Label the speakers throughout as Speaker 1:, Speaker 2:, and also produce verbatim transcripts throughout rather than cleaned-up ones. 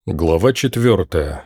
Speaker 1: Глава четвертая.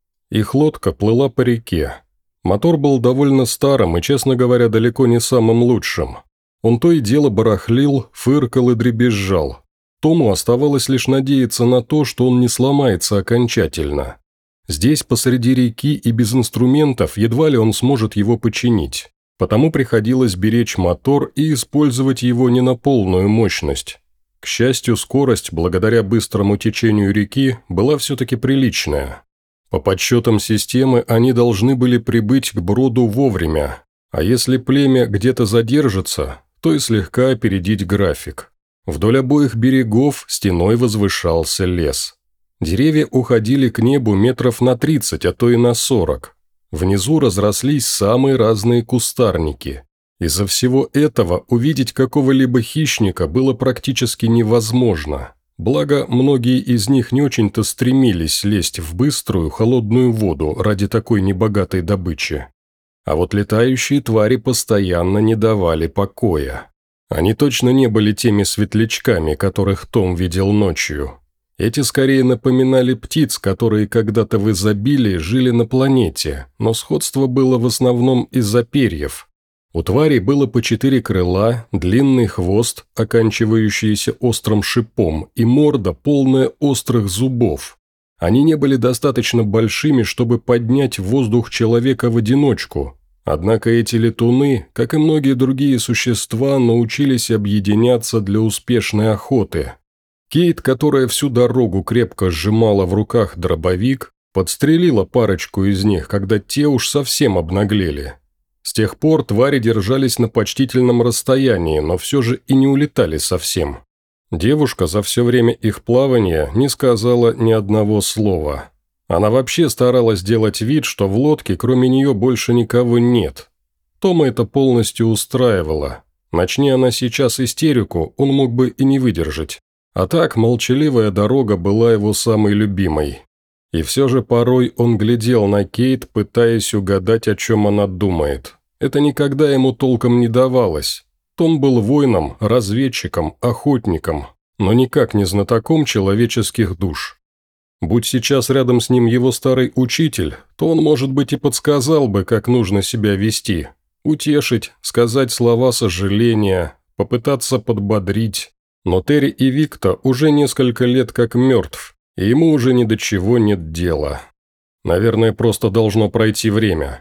Speaker 1: Их лодка плыла по реке. Мотор был довольно старым и, честно говоря, далеко не самым лучшим. Он то и дело барахлил, фыркал и дребезжал. Тому оставалось лишь надеяться на то, что он не сломается окончательно. Здесь, посреди реки и без инструментов, едва ли он сможет его починить. Потому приходилось беречь мотор и использовать его не на полную мощность. К счастью, скорость, благодаря быстрому течению реки, была все-таки приличная. По подсчетам системы, они должны были прибыть к броду вовремя, а если племя где-то задержится, то и слегка опередить график. Вдоль обоих берегов стеной возвышался лес. Деревья уходили к небу метров на тридцать, а то и на сорок. Внизу разрослись самые разные кустарники. Из-за всего этого увидеть какого-либо хищника было практически невозможно. Благо, многие из них не очень-то стремились лезть в быструю, холодную воду ради такой небогатой добычи. А вот летающие твари постоянно не давали покоя. Они точно не были теми светлячками, которых Том видел ночью. Эти скорее напоминали птиц, которые когда-то в изобилии жили на планете, но сходство было в основном из-за перьев. У тварей было по четыре крыла, длинный хвост, оканчивающийся острым шипом, и морда, полная острых зубов. Они не были достаточно большими, чтобы поднять в воздух человека в одиночку. Однако эти летуны, как и многие другие существа, научились объединяться для успешной охоты. Кейт, которая всю дорогу крепко сжимала в руках дробовик, подстрелила парочку из них, когда те уж совсем обнаглели. С тех пор твари держались на почтительном расстоянии, но все же и не улетали совсем. Девушка за все время их плавания не сказала ни одного слова. Она вообще старалась делать вид, что в лодке кроме нее больше никого нет. Тома это полностью устраивало. Начни она сейчас истерику, он мог бы и не выдержать. А так, молчаливая дорога была его самой любимой. И все же порой он глядел на Кейт, пытаясь угадать, о чем она думает. Это никогда ему толком не давалось. Том был воином, разведчиком, охотником, но никак не знатоком человеческих душ. Будь сейчас рядом с ним его старый учитель, то он, может быть, и подсказал бы, как нужно себя вести. Утешить, сказать слова сожаления, попытаться подбодрить. Но Терри и Викто уже несколько лет как мертв, и ему уже ни до чего нет дела. Наверное, просто должно пройти время.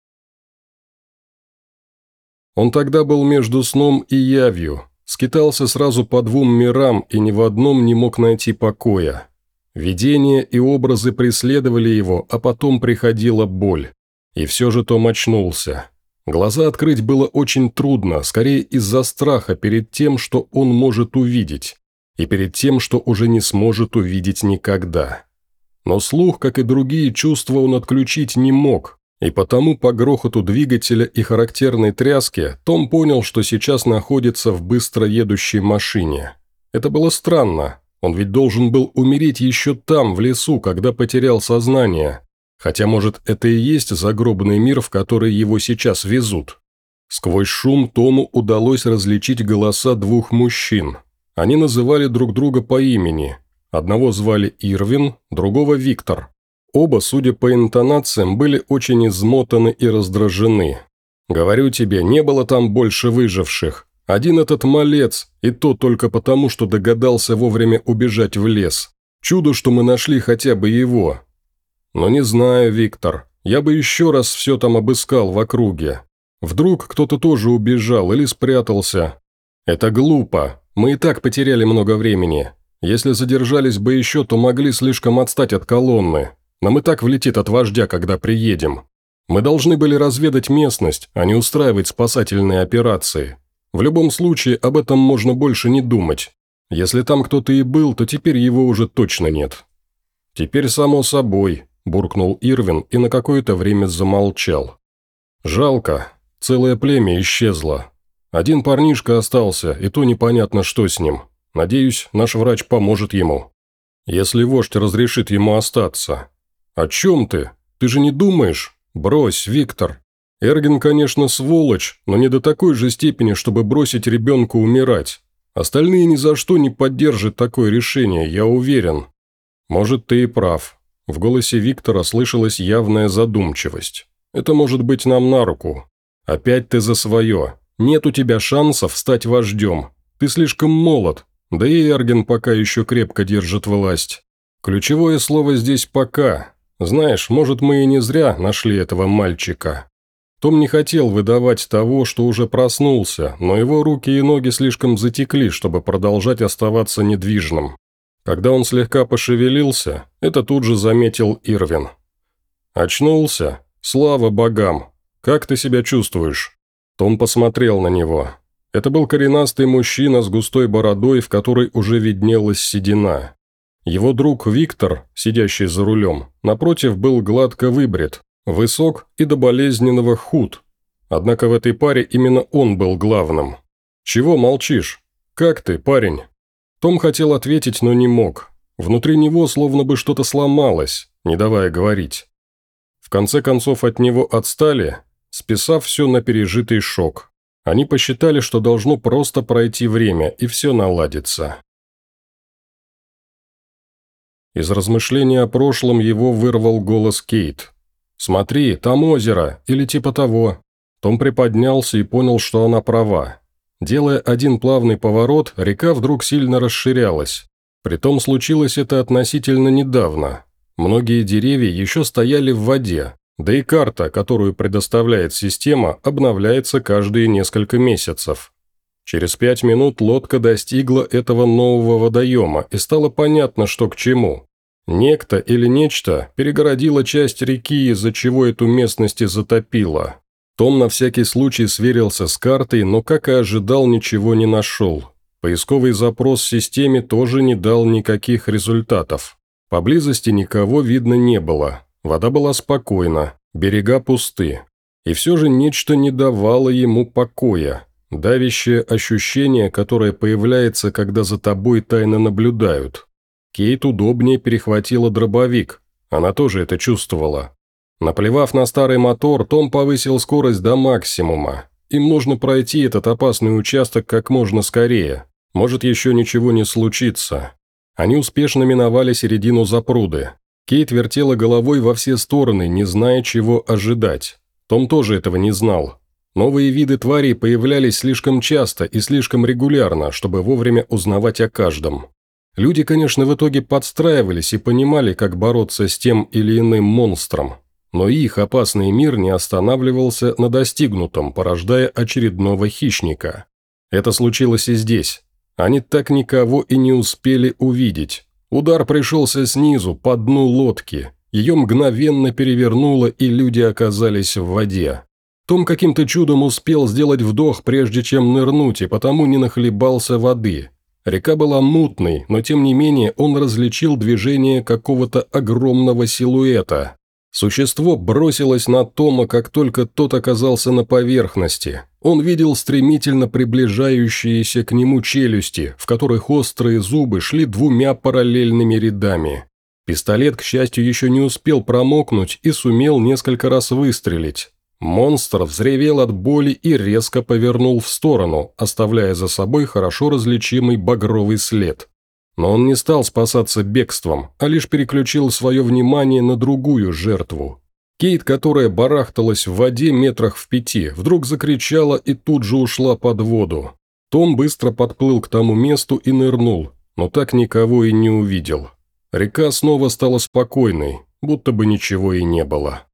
Speaker 1: Он тогда был между сном и явью, скитался сразу по двум мирам и ни в одном не мог найти покоя. Видения и образы преследовали его, а потом приходила боль. И все же Том очнулся. Глаза открыть было очень трудно, скорее из-за страха перед тем, что он может увидеть, и перед тем, что уже не сможет увидеть никогда. Но слух, как и другие чувства, он отключить не мог. И потому по грохоту двигателя и характерной тряске Том понял, что сейчас находится в быстро едущей машине. Это было странно, он ведь должен был умереть еще там, в лесу, когда потерял сознание. Хотя, может, это и есть загробный мир, в который его сейчас везут. Сквозь шум Тому удалось различить голоса двух мужчин. Они называли друг друга по имени. Одного звали Ирвин, другого Виктор. Оба, судя по интонациям, были очень измотаны и раздражены. «Говорю тебе, не было там больше выживших. Один этот малец, и то только потому, что догадался вовремя убежать в лес. Чудо, что мы нашли хотя бы его. Но не знаю, Виктор, я бы еще раз все там обыскал в округе. Вдруг кто-то тоже убежал или спрятался. Это глупо, мы и так потеряли много времени. Если задержались бы еще, то могли слишком отстать от колонны. Нам и так влетит от вождя, когда приедем. Мы должны были разведать местность, а не устраивать спасательные операции. В любом случае, об этом можно больше не думать. Если там кто-то и был, то теперь его уже точно нет». «Теперь само собой», – буркнул Ирвин и на какое-то время замолчал. «Жалко, целое племя исчезло. Один парнишка остался, и то непонятно, что с ним. Надеюсь, наш врач поможет ему. Если вождь разрешит ему остаться». «О чем ты? Ты же не думаешь? Брось, Виктор. Эрген, конечно, сволочь, но не до такой же степени, чтобы бросить ребенка умирать. Остальные ни за что не поддержат такое решение, я уверен». «Может, ты и прав». В голосе Виктора слышалась явная задумчивость. «Это может быть нам на руку. Опять ты за свое. Нет у тебя шансов стать вождем. Ты слишком молод, да и Эрген пока еще крепко держит власть. Ключевое слово здесь «пока». Знаешь, может, мы и не зря нашли этого мальчика». Том не хотел выдавать того, что уже проснулся, но его руки и ноги слишком затекли, чтобы продолжать оставаться недвижным. Когда он слегка пошевелился, это тут же заметил Ирвин. «Очнулся? Слава богам! Как ты себя чувствуешь?» Том посмотрел на него. Это был коренастый мужчина с густой бородой, в которой уже виднелась седина. Его друг Виктор, сидящий за рулем, напротив, был гладко выбрит, высок и до болезненного худ. Однако в этой паре именно он был главным. «Чего молчишь? Как ты, парень?» Том хотел ответить, но не мог. Внутри него словно бы что-то сломалось, не давая говорить. В конце концов от него отстали, списав все на пережитый шок. Они посчитали, что должно просто пройти время, и все наладится. Из размышления о прошлом его вырвал голос Кейт. «Смотри, там озеро, или типа того». Том приподнялся и понял, что она права. Делая один плавный поворот, река вдруг сильно расширялась. Притом случилось это относительно недавно. Многие деревья еще стояли в воде, да и карта, которую предоставляет система, обновляется каждые несколько месяцев. Через пять минут лодка достигла этого нового водоема, и стало понятно, что к чему. Некто или нечто перегородило часть реки, из-за чего эту местность и затопило. Том на всякий случай сверился с картой, но, как и ожидал, ничего не нашел. Поисковый запрос в системе тоже не дал никаких результатов. Поблизости никого видно не было. Вода была спокойна, берега пусты. И все же нечто не давало ему покоя. Давящее ощущение, которое появляется, когда за тобой тайно наблюдают. Кейт удобнее перехватила дробовик. Она тоже это чувствовала. Наплевав на старый мотор, Том повысил скорость до максимума. Им нужно пройти этот опасный участок как можно скорее. Может, еще ничего не случится. Они успешно миновали середину запруды. Кейт вертела головой во все стороны, не зная, чего ожидать. Том тоже этого не знал. Новые виды тварей появлялись слишком часто и слишком регулярно, чтобы вовремя узнавать о каждом. Люди, конечно, в итоге подстраивались и понимали, как бороться с тем или иным монстром. Но их опасный мир не останавливался на достигнутом, порождая очередного хищника. Это случилось и здесь. Они так никого и не успели увидеть. Удар пришелся снизу, по дну лодки. Ее мгновенно перевернуло, и люди оказались в воде. Том каким-то чудом успел сделать вдох, прежде чем нырнуть, и потому не нахлебался воды. Река была мутной, но тем не менее он различил движение какого-то огромного силуэта. Существо бросилось на Тома, как только тот оказался на поверхности. Он видел стремительно приближающиеся к нему челюсти, в которых острые зубы шли двумя параллельными рядами. Пистолет, к счастью, еще не успел промокнуть и сумел несколько раз выстрелить. Монстр взревел от боли и резко повернул в сторону, оставляя за собой хорошо различимый багровый след. Но он не стал спасаться бегством, а лишь переключил свое внимание на другую жертву. Кейт, которая барахталась в воде метрах в пяти, вдруг закричала и тут же ушла под воду. Том быстро подплыл к тому месту и нырнул, но так никого и не увидел. Река снова стала спокойной, будто бы ничего и не было.